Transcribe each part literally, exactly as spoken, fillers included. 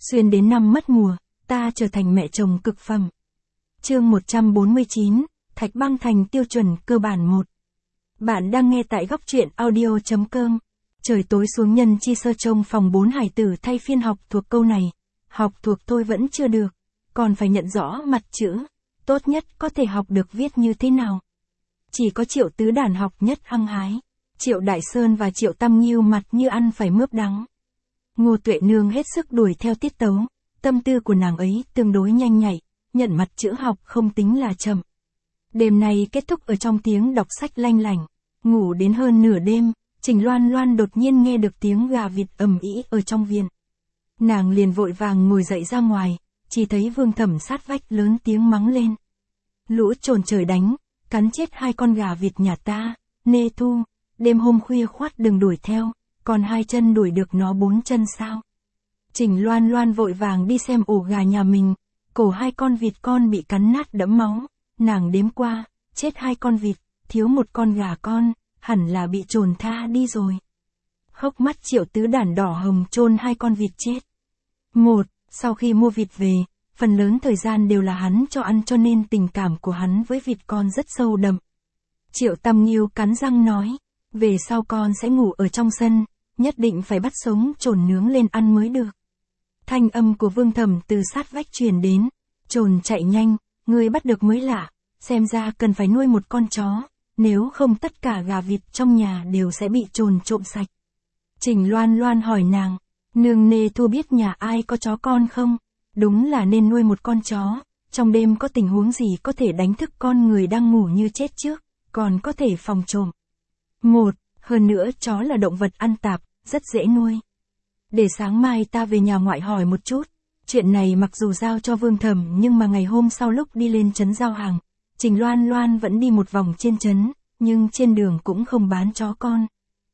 Xuyên đến năm mất mùa, ta trở thành mẹ chồng cực phẩm. Chương một trăm bốn mươi chín, Thạch Băng thành tiêu chuẩn cơ bản một. Bạn đang nghe tại góc truyện audio chấm com. Trời tối xuống nhân chi sơ trông phòng bốn hải tử thay phiên học thuộc câu này. Học thuộc tôi vẫn chưa được, còn phải nhận rõ mặt chữ. Tốt nhất có thể học được viết như thế nào. Chỉ có Triệu Tứ Đản học nhất hăng hái. Triệu Đại Sơn và Triệu Tam Nghiêu mặt như ăn phải mướp đắng. Ngô Tuệ Nương hết sức đuổi theo tiết tấu. Tâm tư của nàng ấy tương đối nhanh nhạy, nhận mặt chữ học không tính là chậm. Đêm nay kết thúc ở trong tiếng đọc sách lanh lảnh. Ngủ đến hơn nửa đêm, Trình Loan Loan đột nhiên nghe được tiếng gà vịt ầm ĩ ở trong viện. Nàng liền vội vàng ngồi dậy ra ngoài, chỉ thấy Vương Thẩm sát vách lớn tiếng mắng lên. Lũ trồn trời đánh, cắn chết hai con gà vịt nhà ta, Nê Thu, đêm hôm khuya khoắt đừng đuổi theo, còn hai chân đuổi được nó bốn chân sao. Trình Loan Loan vội vàng đi xem ổ gà nhà mình, cổ hai con vịt con bị cắn nát đẫm máu, nàng đếm qua, chết hai con vịt, thiếu một con gà con, hẳn là bị trồn tha đi rồi. Hốc mắt Triệu Tứ Đản đỏ hồng chôn hai con vịt chết. Một, sau khi mua vịt về, phần lớn thời gian đều là hắn cho ăn cho nên tình cảm của hắn với vịt con rất sâu đậm. Triệu Tam Nghiêu cắn răng nói, về sau con sẽ ngủ ở trong sân, nhất định phải bắt sống trồn nướng lên ăn mới được. Thanh âm của Vương Thẩm từ sát vách truyền đến, trồn chạy nhanh, ngươi bắt được mới lạ, xem ra cần phải nuôi một con chó, nếu không tất cả gà vịt trong nhà đều sẽ bị trồn trộm sạch. Trình Loan Loan hỏi nàng, nương Nê Thu biết nhà ai có chó con không? Đúng là nên nuôi một con chó, trong đêm có tình huống gì có thể đánh thức con người đang ngủ như chết trước, còn có thể phòng trộm. Một, hơn nữa chó là động vật ăn tạp, rất dễ nuôi. Để sáng mai ta về nhà ngoại hỏi một chút, chuyện này mặc dù giao cho Vương Thẩm nhưng mà ngày hôm sau lúc đi lên trấn giao hàng, Trình Loan Loan vẫn đi một vòng trên trấn, nhưng trên đường cũng không bán chó con.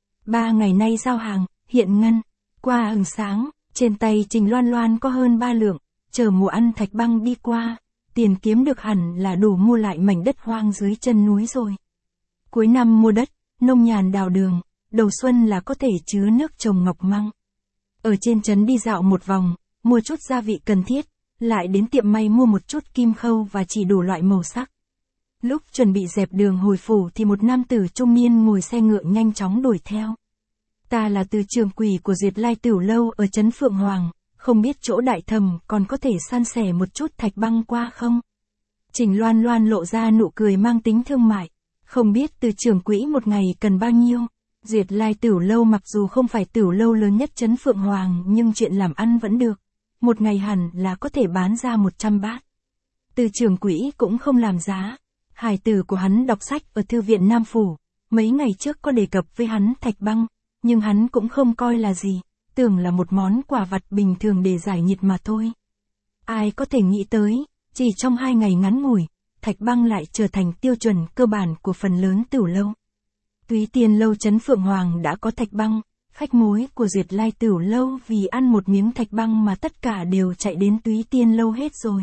Ba ngày nay giao hàng, hiện ngân, qua hừng sáng, trên tay Trình Loan Loan có hơn ba lượng, chờ mùa ăn Thạch Băng đi qua, tiền kiếm được hẳn là đủ mua lại mảnh đất hoang dưới chân núi rồi. Cuối năm mua đất, nông nhàn đào đường, đầu xuân là có thể chứa nước trồng ngọc măng. Ở trên trấn đi dạo một vòng, mua chút gia vị cần thiết, lại đến tiệm may mua một chút kim khâu và chỉ đủ loại màu sắc. Lúc chuẩn bị dẹp đường hồi phủ thì một nam tử trung niên ngồi xe ngựa nhanh chóng đuổi theo. Ta là từ trường quỷ của Duyệt Lai Tửu Lâu ở trấn Phượng Hoàng, không biết chỗ đại thẩm còn có thể san sẻ một chút Thạch Băng qua không? Trình Loan Loan lộ ra nụ cười mang tính thương mại, không biết từ trường quỹ một ngày cần bao nhiêu. Duyệt Lai Tửu Lâu mặc dù không phải tửu lâu lớn nhất trấn Phượng Hoàng nhưng chuyện làm ăn vẫn được, một ngày hẳn là có thể bán ra một trăm bát. Từ trường quỹ cũng không làm giá, hài tử của hắn đọc sách ở thư viện Nam Phủ, mấy ngày trước có đề cập với hắn Thạch Băng, nhưng hắn cũng không coi là gì, tưởng là một món quà vặt bình thường để giải nhiệt mà thôi. Ai có thể nghĩ tới, chỉ trong hai ngày ngắn ngủi, Thạch Băng lại trở thành tiêu chuẩn cơ bản của phần lớn tửu lâu. Túy Tiên Lâu trấn Phượng Hoàng đã có Thạch Băng, khách mối của Duyệt Lai Tửu Lâu vì ăn một miếng Thạch Băng mà tất cả đều chạy đến Túy Tiên Lâu hết rồi.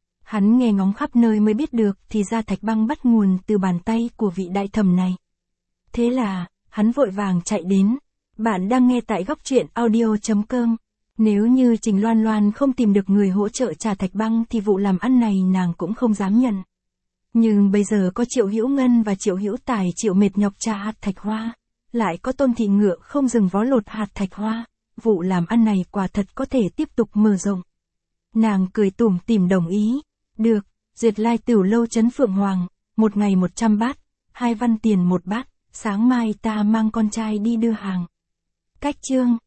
Hắn nghe ngóng khắp nơi mới biết được thì ra Thạch Băng bắt nguồn từ bàn tay của vị đại thẩm này. Thế là, hắn vội vàng chạy đến. Bạn đang nghe tại góc truyện audio chấm com. Nếu như Trình Loan Loan không tìm được người hỗ trợ trả Thạch Băng thì vụ làm ăn này nàng cũng không dám nhận. Nhưng bây giờ có Triệu Hữu Ngân và Triệu Hữu Tài chịu mệt nhọc trả hạt thạch hoa, lại có Tôn Thị Ngựa không dừng vó lột hạt thạch hoa, vụ làm ăn này quả thật có thể tiếp tục mở rộng. Nàng cười tủm tỉm đồng ý, được, Duyệt Lai Tửu Lâu trấn Phượng Hoàng, một ngày một trăm bát, hai văn tiền một bát, sáng mai ta mang con trai đi đưa hàng. Cách chương